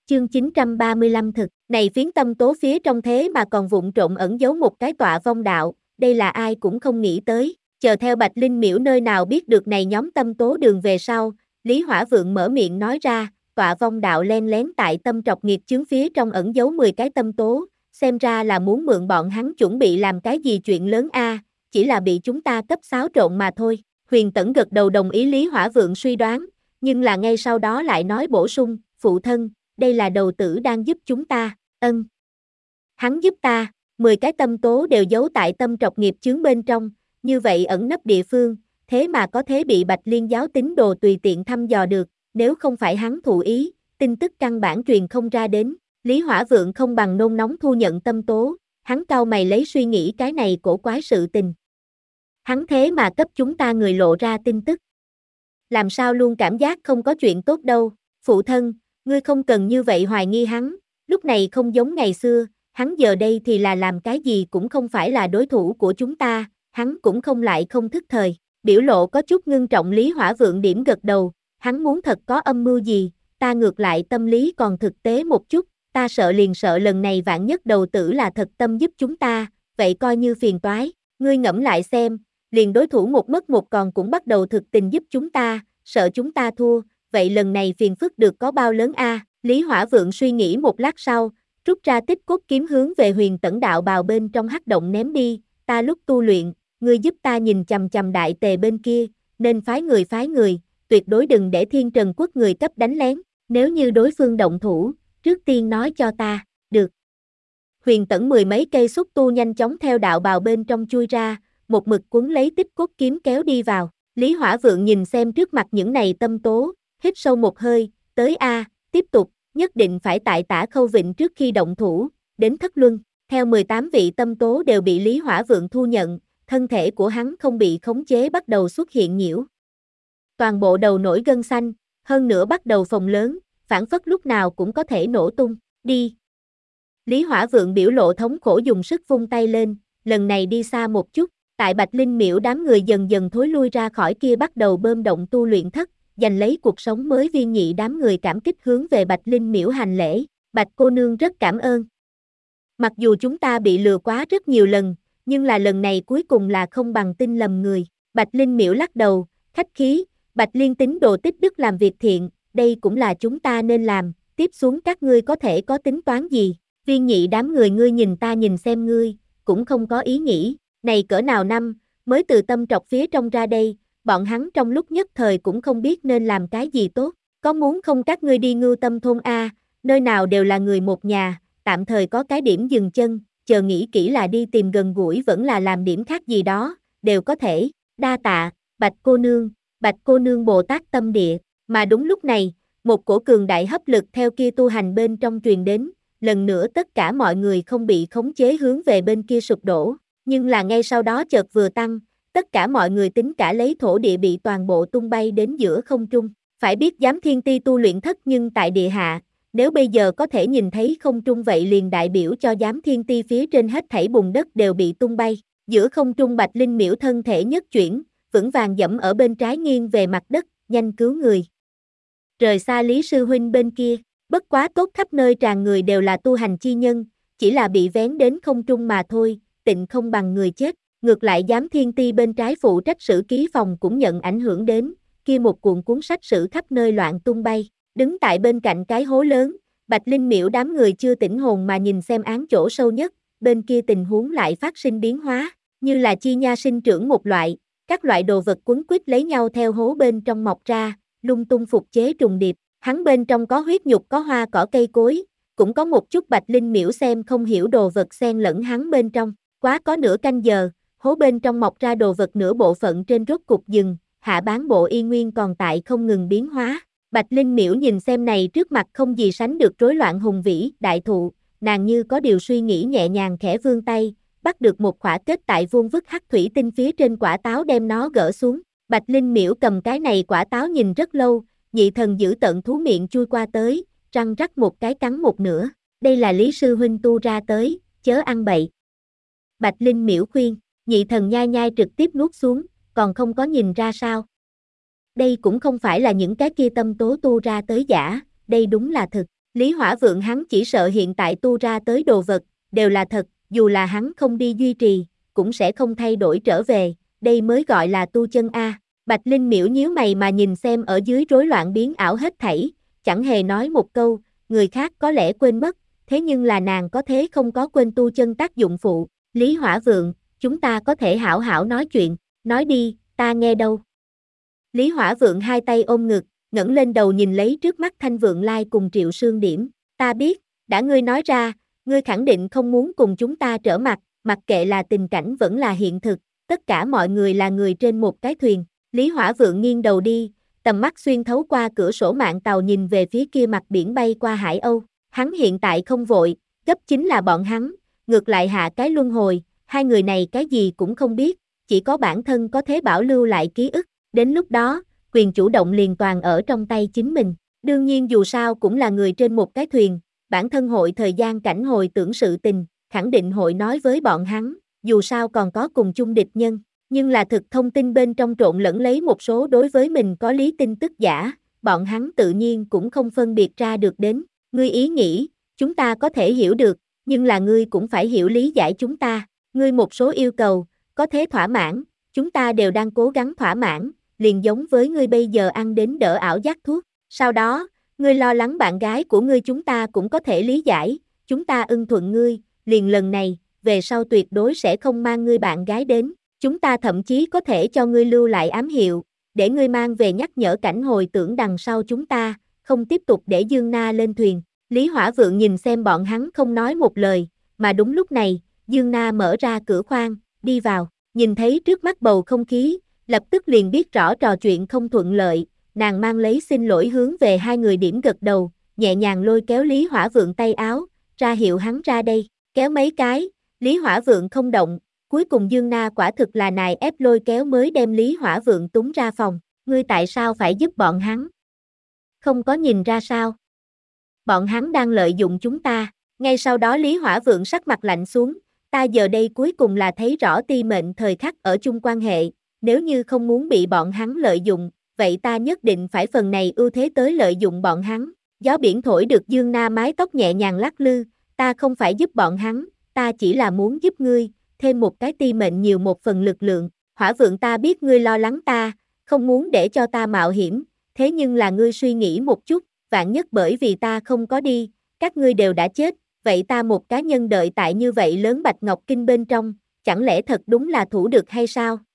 Chương 935 thực, này phiến tâm tố phía trong thế mà còn vụng trộn ẩn giấu một cái tọa vong đạo, đây là ai cũng không nghĩ tới, chờ theo Bạch Linh Miễu nơi nào biết được này nhóm tâm tố đường về sau, Lý Hỏa Vượng mở miệng nói ra, tọa vong đạo len lén tại tâm trọc nghiệp chướng phía trong ẩn giấu 10 cái tâm tố, xem ra là muốn mượn bọn hắn chuẩn bị làm cái gì chuyện lớn a, chỉ là bị chúng ta cấp xáo trộn mà thôi. Huyền Tẫn gật đầu đồng ý Lý Hỏa Vượng suy đoán, nhưng là ngay sau đó lại nói bổ sung, phụ thân, đây là đầu tử đang giúp chúng ta, ân. Hắn giúp ta, 10 cái tâm tố đều giấu tại tâm trọc nghiệp chướng bên trong, như vậy ẩn nấp địa phương, thế mà có thể bị Bạch Liên giáo tín đồ tùy tiện thăm dò được, nếu không phải hắn thụ ý, tin tức căn bản truyền không ra đến. Lý Hỏa Vượng không bằng nôn nóng thu nhận tâm tố, hắn cau mày lấy suy nghĩ cái này cổ quái sự tình. Hắn thế mà cấp chúng ta người lộ ra tin tức. Làm sao luôn cảm giác không có chuyện tốt đâu, phụ thân, ngươi không cần như vậy hoài nghi hắn, lúc này không giống ngày xưa, hắn giờ đây thì là làm cái gì cũng không phải là đối thủ của chúng ta, hắn cũng không lại không thức thời, biểu lộ có chút ngưng trọng. Lý Hỏa Vượng điểm gật đầu, hắn muốn thật có âm mưu gì, ta ngược lại tâm lý còn thực tế một chút, ta sợ liền sợ lần này vạn nhất đầu tử là thật tâm giúp chúng ta, vậy coi như phiền toái, ngươi ngẫm lại xem, liền đối thủ một mất một còn cũng bắt đầu thực tình giúp chúng ta, sợ chúng ta thua, vậy lần này phiền phức được có bao lớn a? Lý Hỏa Vượng suy nghĩ một lát sau, rút ra tích cốt kiếm hướng về Huyền Tẫn đạo bào bên trong hắc động ném đi, ta lúc tu luyện, ngươi giúp ta nhìn chằm chằm đại tề bên kia, nên phái người, tuyệt đối đừng để Thiên Trần quốc người cấp đánh lén, nếu như đối phương động thủ, trước tiên nói cho ta, được. Huyền Tẫn 10 mấy cây xúc tu nhanh chóng theo đạo bào bên trong chui ra, một mực quấn lấy tích cốt kiếm kéo đi vào. Lý Hỏa Vượng nhìn xem trước mặt những này tâm tố, hít sâu một hơi, tới a, tiếp tục, nhất định phải tại Tả Khâu Vịnh trước khi động thủ, đến Thất Luân. Theo 18 vị tâm tố đều bị Lý Hỏa Vượng thu nhận, thân thể của hắn không bị khống chế bắt đầu xuất hiện nhiễu. Toàn bộ đầu nổi gân xanh, hơn nữa bắt đầu phồng lớn, phản phất lúc nào cũng có thể nổ tung, đi. Lý Hỏa Vượng biểu lộ thống khổ dùng sức vung tay lên, lần này đi xa một chút. Tại Bạch Linh Miễu đám người dần dần thối lui ra khỏi kia bắt đầu bơm động tu luyện thất, giành lấy cuộc sống mới. Viên Nhị đám người cảm kích hướng về Bạch Linh Miễu hành lễ, Bạch cô nương rất cảm ơn. Mặc dù chúng ta bị lừa quá rất nhiều lần, nhưng là lần này cuối cùng là không bằng tin lầm người. Bạch Linh Miễu lắc đầu, khách khí, Bạch Liên tín đồ tích đức làm việc thiện, đây cũng là chúng ta nên làm, tiếp xuống các ngươi có thể có tính toán gì. Viên Nhị đám người ngươi nhìn ta nhìn xem ngươi, cũng không có ý nghĩ. Này cỡ nào năm, mới từ tâm trọc phía trong ra đây, bọn hắn trong lúc nhất thời cũng không biết nên làm cái gì tốt, có muốn không các ngươi đi Ngưu Tâm thôn a, nơi nào đều là người một nhà, tạm thời có cái điểm dừng chân, chờ nghĩ kỹ là đi tìm gần gũi vẫn là làm điểm khác gì đó, đều có thể, đa tạ, Bạch cô nương Bồ Tát tâm địa, mà đúng lúc này, một cổ cường đại hấp lực theo kia tu hành bên trong truyền đến, lần nữa tất cả mọi người không bị khống chế hướng về bên kia sụp đổ. Nhưng là ngay sau đó chợt vừa tăng, tất cả mọi người tính cả lấy thổ địa bị toàn bộ tung bay đến giữa không trung. Phải biết Giám Thiên Ti tu luyện thất nhưng tại địa hạ, nếu bây giờ có thể nhìn thấy không trung vậy liền đại biểu cho Giám Thiên Ti phía trên hết thảy bùn đất đều bị tung bay. Giữa không trung Bạch Linh Miễu thân thể nhất chuyển, vững vàng dẫm ở bên trái nghiêng về mặt đất, nhanh cứu người. Rời xa Lý Sư Huynh bên kia, bất quá tốt khắp nơi tràn người đều là tu hành chi nhân, chỉ là bị vén đến không trung mà thôi. Tịnh không bằng người chết, ngược lại Giám Thiên Ti bên trái phụ trách sử ký phòng cũng nhận ảnh hưởng đến, kia một cuộn cuốn sách sử khắp nơi loạn tung bay, đứng tại bên cạnh cái hố lớn, Bạch Linh Miễu đám người chưa tỉnh hồn mà nhìn xem án chỗ sâu nhất, bên kia tình huống lại phát sinh biến hóa, như là chi nha sinh trưởng một loại, các loại đồ vật quấn quýt lấy nhau theo hố bên trong mọc ra, lung tung phục chế trùng điệp, hắn bên trong có huyết nhục có hoa cỏ cây cối, cũng có một chút Bạch Linh Miễu xem không hiểu đồ vật xen lẫn hắn bên trong. Quá có nửa canh giờ, hố bên trong mọc ra đồ vật nửa bộ phận trên rốt cục dừng, hạ bán bộ y nguyên còn tại không ngừng biến hóa. Bạch Linh Miễu nhìn xem này trước mặt không gì sánh được rối loạn hùng vĩ, đại thụ, nàng như có điều suy nghĩ nhẹ nhàng khẽ vươn tay, bắt được một khỏa kết tại vuông vức hắc thủy tinh phía trên quả táo đem nó gỡ xuống. Bạch Linh Miễu cầm cái này quả táo nhìn rất lâu, nhị thần giữ tận thú miệng chui qua tới, răng rắc một cái cắn một nửa. Đây là Lý Sư Huynh tu ra tới, chớ ăn bậy. Bạch Linh Miễu khuyên, nhị thần nhai nhai trực tiếp nuốt xuống, còn không có nhìn ra sao. Đây cũng không phải là những cái kia tâm tố tu ra tới giả, đây đúng là thực. Lý Hỏa Vượng hắn chỉ sợ hiện tại tu ra tới đồ vật, đều là thật, dù là hắn không đi duy trì, cũng sẽ không thay đổi trở về, đây mới gọi là tu chân A. Bạch Linh miễu nhíu mày mà nhìn xem ở dưới rối loạn biến ảo hết thảy, chẳng hề nói một câu, người khác có lẽ quên mất, thế nhưng là nàng có thế không có quên tu chân tác dụng phụ. Lý Hỏa Vượng, chúng ta có thể hảo hảo nói chuyện, nói đi, ta nghe đâu. Lý Hỏa Vượng hai tay ôm ngực, ngẩng lên đầu nhìn lấy trước mắt Thanh Vượng Lai cùng Triệu Sương Điểm, ta biết, đã ngươi nói ra, ngươi khẳng định không muốn cùng chúng ta trở mặt, mặc kệ là tình cảnh vẫn là hiện thực, tất cả mọi người là người trên một cái thuyền. Lý Hỏa Vượng nghiêng đầu đi, tầm mắt xuyên thấu qua cửa sổ mạn tàu nhìn về phía kia mặt biển bay qua Hải Âu, hắn hiện tại không vội, gấp chính là bọn hắn, ngược lại hạ cái luân hồi, hai người này cái gì cũng không biết, chỉ có bản thân có thế bảo lưu lại ký ức, đến lúc đó, quyền chủ động liền toàn ở trong tay chính mình, đương nhiên dù sao cũng là người trên một cái thuyền, bản thân hội thời gian cảnh hồi tưởng sự tình, khẳng định hội nói với bọn hắn, dù sao còn có cùng chung địch nhân, nhưng là thực thông tin bên trong trộn lẫn lấy một số đối với mình có lý tin tức giả, bọn hắn tự nhiên cũng không phân biệt ra được đến, ngươi ý nghĩ, chúng ta có thể hiểu được, nhưng là ngươi cũng phải hiểu lý giải chúng ta, ngươi một số yêu cầu, có thế thỏa mãn, chúng ta đều đang cố gắng thỏa mãn, liền giống với ngươi bây giờ ăn đến đỡ ảo giác thuốc, sau đó, ngươi lo lắng bạn gái của ngươi chúng ta cũng có thể lý giải, chúng ta ưng thuận ngươi, liền lần này, về sau tuyệt đối sẽ không mang ngươi bạn gái đến, chúng ta thậm chí có thể cho ngươi lưu lại ám hiệu, để ngươi mang về nhắc nhở cảnh hồi tưởng đằng sau chúng ta, không tiếp tục để Dương Na lên thuyền. Lý Hỏa Vượng nhìn xem bọn hắn không nói một lời, mà đúng lúc này, Dương Na mở ra cửa khoang, đi vào, nhìn thấy trước mắt bầu không khí, lập tức liền biết rõ trò chuyện không thuận lợi, nàng mang lấy xin lỗi hướng về hai người điểm gật đầu, nhẹ nhàng lôi kéo Lý Hỏa Vượng tay áo, ra hiệu hắn ra đây, kéo mấy cái, Lý Hỏa Vượng không động, cuối cùng Dương Na quả thực là nài ép lôi kéo mới đem Lý Hỏa Vượng túng ra phòng, ngươi tại sao phải giúp bọn hắn? Không có nhìn ra sao? Bọn hắn đang lợi dụng chúng ta, ngay sau đó Lý Hỏa Vượng sắc mặt lạnh xuống, ta giờ đây cuối cùng là thấy rõ ti mệnh thời khắc ở chung quan hệ, nếu như không muốn bị bọn hắn lợi dụng, vậy ta nhất định phải phần này ưu thế tới lợi dụng bọn hắn. Gió biển thổi được Dương Na mái tóc nhẹ nhàng lắc lư, ta không phải giúp bọn hắn, ta chỉ là muốn giúp ngươi, thêm một cái ti mệnh nhiều một phần lực lượng. Hỏa Vượng, ta biết ngươi lo lắng ta, không muốn để cho ta mạo hiểm, thế nhưng là ngươi suy nghĩ một chút, vạn nhất bởi vì ta không có đi, các ngươi đều đã chết, vậy ta một cá nhân đợi tại như vậy lớn Bạch Ngọc Kinh bên trong, chẳng lẽ thật đúng là thủ được hay sao?